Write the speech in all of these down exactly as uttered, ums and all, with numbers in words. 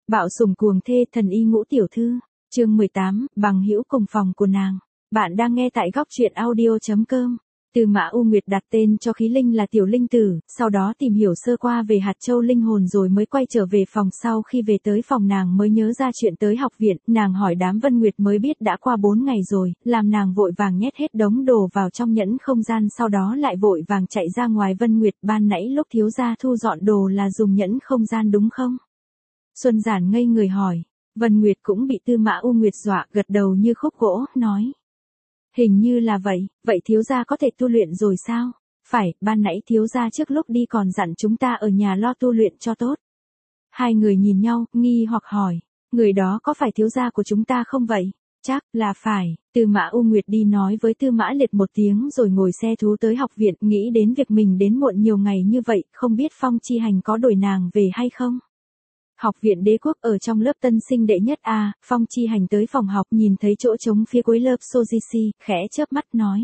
Bạo sủng cuồng thê thần y Ngũ tiểu thư, chương mười tám, bằng hữu cùng phòng của nàng. Bạn đang nghe tại góc truyện audio.com. Tư Mã U Nguyệt đặt tên cho khí linh là Tiểu Linh Tử, sau đó tìm hiểu sơ qua về hạt châu linh hồn rồi mới quay trở về phòng. Sau khi về tới phòng nàng mới nhớ ra chuyện tới học viện, nàng hỏi đám Vân Nguyệt mới biết đã qua bốn ngày rồi, làm nàng vội vàng nhét hết đống đồ vào trong nhẫn không gian, sau đó lại vội vàng chạy ra ngoài. Vân Nguyệt, ban nãy lúc thiếu gia thu dọn đồ là dùng nhẫn không gian đúng không? Xuân Giản ngây người hỏi. Vân Nguyệt cũng bị Tư Mã U Nguyệt dọa, gật đầu như khúc gỗ, nói. Hình như là vậy, vậy thiếu gia có thể tu luyện rồi sao? Phải, ban nãy thiếu gia trước lúc đi còn dặn chúng ta ở nhà lo tu luyện cho tốt. Hai người nhìn nhau, nghi hoặc hỏi, người đó có phải thiếu gia của chúng ta không vậy? Chắc là phải. Tư Mã U Nguyệt đi nói với Tư Mã Liệt một tiếng rồi ngồi xe thú tới học viện, nghĩ đến việc mình đến muộn nhiều ngày như vậy, không biết Phong Chi Hành có đuổi nàng về hay không? Học viện Đế Quốc ở trong lớp tân sinh đệ nhất A, Phong Chi Hành tới phòng học nhìn thấy chỗ trống phía cuối lớp Sojishi, khẽ chớp mắt nói.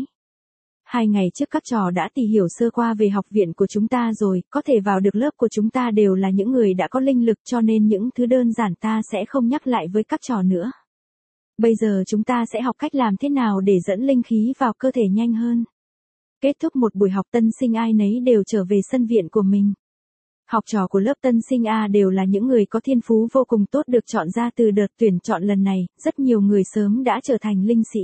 Hai ngày trước các trò đã tìm hiểu sơ qua về học viện của chúng ta rồi, có thể vào được lớp của chúng ta đều là những người đã có linh lực, cho nên những thứ đơn giản ta sẽ không nhắc lại với các trò nữa. Bây giờ chúng ta sẽ học cách làm thế nào để dẫn linh khí vào cơ thể nhanh hơn. Kết thúc một buổi học, tân sinh ai nấy đều trở về sân viện của mình. Học trò của lớp tân sinh A đều là những người có thiên phú vô cùng tốt được chọn ra từ đợt tuyển chọn lần này, rất nhiều người sớm đã trở thành linh sĩ.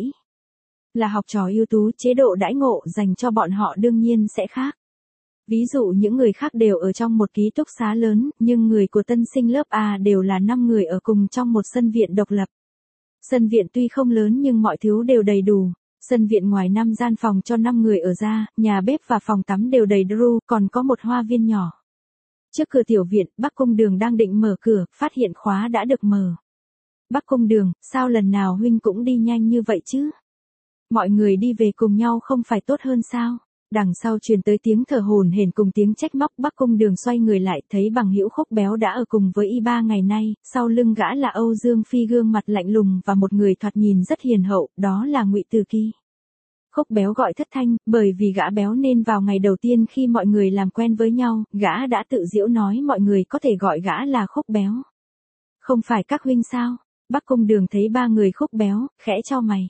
Là học trò ưu tú, chế độ đãi ngộ dành cho bọn họ đương nhiên sẽ khác. Ví dụ những người khác đều ở trong một ký túc xá lớn, nhưng người của tân sinh lớp A đều là năm người ở cùng trong một sân viện độc lập. Sân viện tuy không lớn nhưng mọi thứ đều đầy đủ. Sân viện ngoài năm gian phòng cho năm người ở ra, nhà bếp và phòng tắm đều đầy đủ, còn có một hoa viên nhỏ. Trước cửa tiểu viện, Bắc Cung Đường đang định mở cửa, phát hiện khóa đã được mở. Bắc Cung Đường, sao lần nào huynh cũng đi nhanh như vậy chứ? Mọi người đi về cùng nhau không phải tốt hơn sao? Đằng sau truyền tới tiếng thở hổn hển cùng tiếng trách móc. Bắc Cung Đường xoay người lại, thấy bằng hữu Khúc Béo đã ở cùng với y ba ngày nay, sau lưng gã là Âu Dương Phi gương mặt lạnh lùng và một người thoạt nhìn rất hiền hậu, đó là Ngụy Từ Kỳ. Khúc Béo gọi thất thanh, bởi vì gã béo nên vào ngày đầu tiên khi mọi người làm quen với nhau, gã đã tự giễu nói mọi người có thể gọi gã là Khúc Béo. Không phải các huynh sao? Bắc Cung Đường thấy ba người Khúc Béo, khẽ chau mày.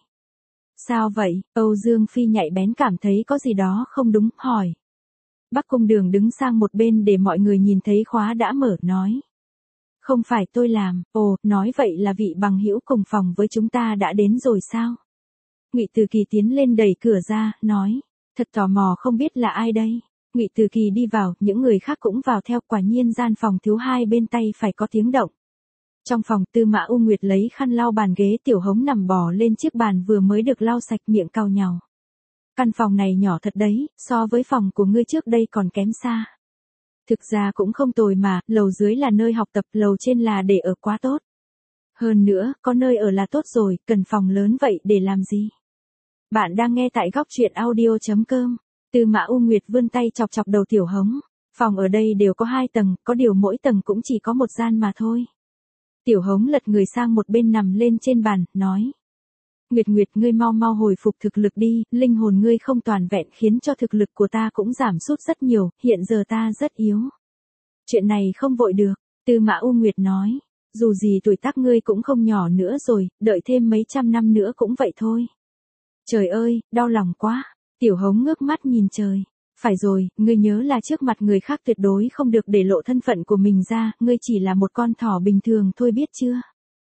Sao vậy? Âu Dương Phi nhạy bén cảm thấy có gì đó không đúng, hỏi. Bắc Cung Đường đứng sang một bên để mọi người nhìn thấy khóa đã mở, nói. Không phải tôi làm. Ồ, nói vậy là vị bằng hữu cùng phòng với chúng ta đã đến rồi sao? Ngụy Từ Kỳ tiến lên đẩy cửa ra, nói, thật tò mò không biết là ai đây. Ngụy Từ Kỳ đi vào, những người khác cũng vào theo, quả nhiên gian phòng thứ hai bên tay phải có tiếng động. Trong phòng, Tư Mã U Nguyệt lấy khăn lau bàn ghế, Tiểu Hống nằm bò lên chiếc bàn vừa mới được lau sạch, miệng cau nhàu. Căn phòng này nhỏ thật đấy, so với phòng của ngươi trước đây còn kém xa. Thực ra cũng không tồi mà, lầu dưới là nơi học tập, lầu trên là để ở, quá tốt. Hơn nữa, có nơi ở là tốt rồi, cần phòng lớn vậy để làm gì? Bạn đang nghe tại góc truyện audio.com. Tư Mã U Nguyệt vươn tay chọc chọc đầu Tiểu Hống. Phòng ở đây đều có hai tầng, có điều mỗi tầng cũng chỉ có một gian mà thôi. Tiểu Hống lật người sang một bên nằm lên trên bàn, nói. Nguyệt Nguyệt, ngươi mau mau hồi phục thực lực đi, linh hồn ngươi không toàn vẹn khiến cho thực lực của ta cũng giảm sút rất nhiều, hiện giờ ta rất yếu. Chuyện này không vội được, Tư Mã U Nguyệt nói. Dù gì tuổi tác ngươi cũng không nhỏ nữa rồi, đợi thêm mấy trăm năm nữa cũng vậy thôi. Trời ơi, đau lòng quá. Tiểu Hống ngước mắt nhìn trời. Phải rồi, ngươi nhớ là trước mặt người khác tuyệt đối không được để lộ thân phận của mình ra, ngươi chỉ là một con thỏ bình thường thôi biết chưa?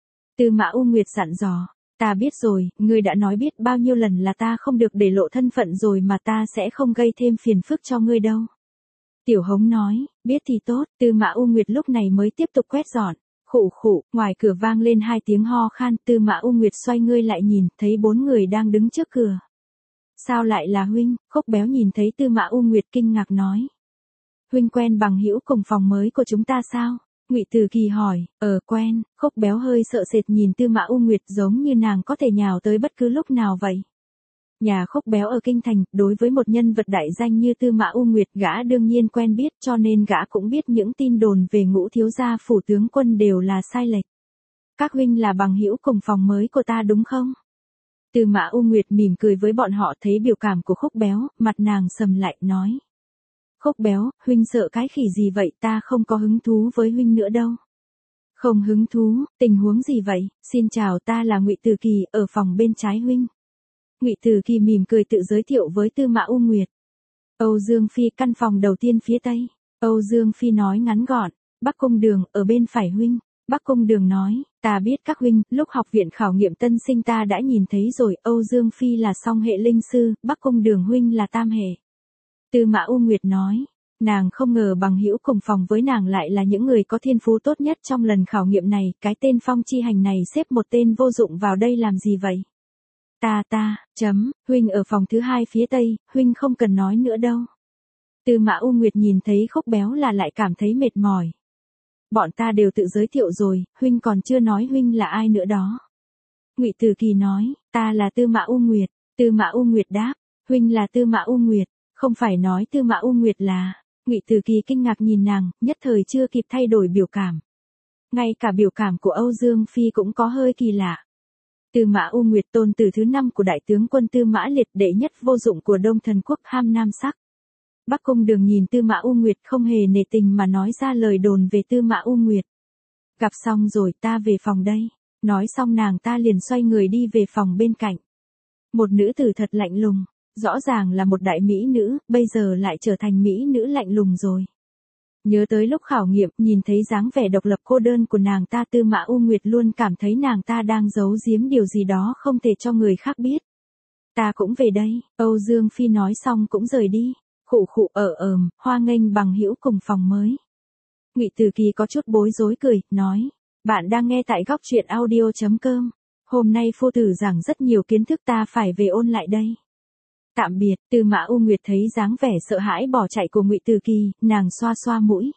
Tư Mã U Nguyệt dặn dò. Ta biết rồi, ngươi đã nói biết bao nhiêu lần là ta không được để lộ thân phận rồi mà, ta sẽ không gây thêm phiền phức cho ngươi đâu. Tiểu Hống nói, biết thì tốt. Tư Mã U Nguyệt lúc này mới tiếp tục quét dọn. Khụ khụ, ngoài cửa vang lên hai tiếng ho khan, Tư Mã U Nguyệt xoay ngươi lại nhìn, thấy bốn người đang đứng trước cửa. Sao lại là huynh? Khúc Béo nhìn thấy Tư Mã U Nguyệt kinh ngạc nói. Huynh quen bằng hữu cùng phòng mới của chúng ta sao? Ngụy Từ Kỳ hỏi. Ờ, quen. Khúc Béo hơi sợ sệt nhìn Tư Mã U Nguyệt giống như nàng có thể nhào tới bất cứ lúc nào vậy. Nhà Khúc Béo ở Kinh Thành, đối với một nhân vật đại danh như Tư Mã U Nguyệt, gã đương nhiên quen biết, cho nên gã cũng biết những tin đồn về Ngũ thiếu gia phủ tướng quân đều là sai lệch. Các huynh là bằng hữu cùng phòng mới của ta đúng không? Tư Mã U Nguyệt mỉm cười với bọn họ, thấy biểu cảm của Khúc Béo, mặt nàng sầm lại, nói. Khúc Béo, huynh sợ cái khỉ gì vậy, ta không có hứng thú với huynh nữa đâu. Không hứng thú, tình huống gì vậy? Xin chào, ta là Ngụy Từ Kỳ, ở phòng bên trái huynh. Ngụy Từ Kỳ mỉm cười tự giới thiệu với Tư Mã U Nguyệt. Âu Dương Phi, căn phòng đầu tiên phía tây. Âu Dương Phi nói ngắn gọn. Bắc Cung Đường, ở bên phải huynh. Bắc Cung Đường nói, ta biết các huynh, lúc học viện khảo nghiệm tân sinh ta đã nhìn thấy rồi, Âu Dương Phi là song hệ linh sư, Bắc Cung Đường huynh là tam hệ. Tư Mã U Nguyệt nói, nàng không ngờ bằng hữu cùng phòng với nàng lại là những người có thiên phú tốt nhất trong lần khảo nghiệm này, cái tên Phong Chi Hành này xếp một tên vô dụng vào đây làm gì vậy? Ta ta, chấm, huynh ở phòng thứ hai phía tây, huynh không cần nói nữa đâu. Tư Mã U Nguyệt nhìn thấy Khúc Béo là lại cảm thấy mệt mỏi. Bọn ta đều tự giới thiệu rồi, huynh còn chưa nói huynh là ai nữa đó. Ngụy Từ Kỳ nói, ta là Tư Mã U Nguyệt. Tư Mã U Nguyệt đáp, huynh là Tư Mã U Nguyệt, không phải nói Tư Mã U Nguyệt là. Ngụy Từ Kỳ kinh ngạc nhìn nàng, nhất thời chưa kịp thay đổi biểu cảm. Ngay cả biểu cảm của Âu Dương Phi cũng có hơi kỳ lạ. Tư Mã U Nguyệt tôn tử thứ năm của đại tướng quân Tư Mã Liệt, đệ nhất vô dụng của Đông Thần Quốc, ham nam sắc. Bắc Cung Đường nhìn Tư Mã U Nguyệt không hề nể tình mà nói ra lời đồn về Tư Mã U Nguyệt. Gặp xong rồi, ta về phòng đây. Nói xong nàng ta liền xoay người đi về phòng bên cạnh. Một nữ tử thật lạnh lùng, rõ ràng là một đại mỹ nữ, bây giờ lại trở thành mỹ nữ lạnh lùng rồi. Nhớ tới lúc khảo nghiệm, nhìn thấy dáng vẻ độc lập cô đơn của nàng ta, Tư Mã U Nguyệt luôn cảm thấy nàng ta đang giấu giếm điều gì đó không thể cho người khác biết. Ta cũng về đây, Âu Dương Phi nói xong cũng rời đi. Khụ khụ ở ờm, hoa nghênh bằng hữu cùng phòng mới. Ngụy Từ Kỳ có chút bối rối cười, nói, bạn đang nghe tại góc truyện audio chấm com. Hôm nay phu tử giảng rất nhiều kiến thức, ta phải về ôn lại đây. Tạm biệt. Tư Mã U Nguyệt thấy dáng vẻ sợ hãi bỏ chạy của Ngụy Từ Kỳ, nàng xoa xoa mũi.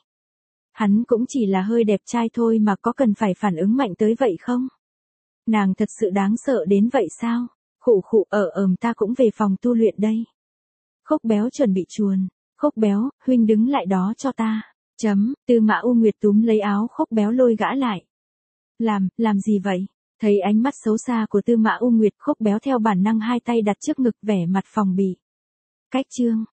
Hắn cũng chỉ là hơi đẹp trai thôi mà có cần phải phản ứng mạnh tới vậy không? Nàng thật sự đáng sợ đến vậy sao? Khụ khụ ở ờm, ta cũng về phòng tu luyện đây. Khúc Béo chuẩn bị chuồn. Khúc Béo, huynh đứng lại đó cho ta. Chấm, Tư Mã U Nguyệt túm lấy áo Khúc Béo lôi gã lại. Làm, làm gì vậy? Thấy ánh mắt xấu xa của Tư Mã U Nguyệt, Khúc Béo theo bản năng hai tay đặt trước ngực, vẻ mặt phòng bị. Cách chương.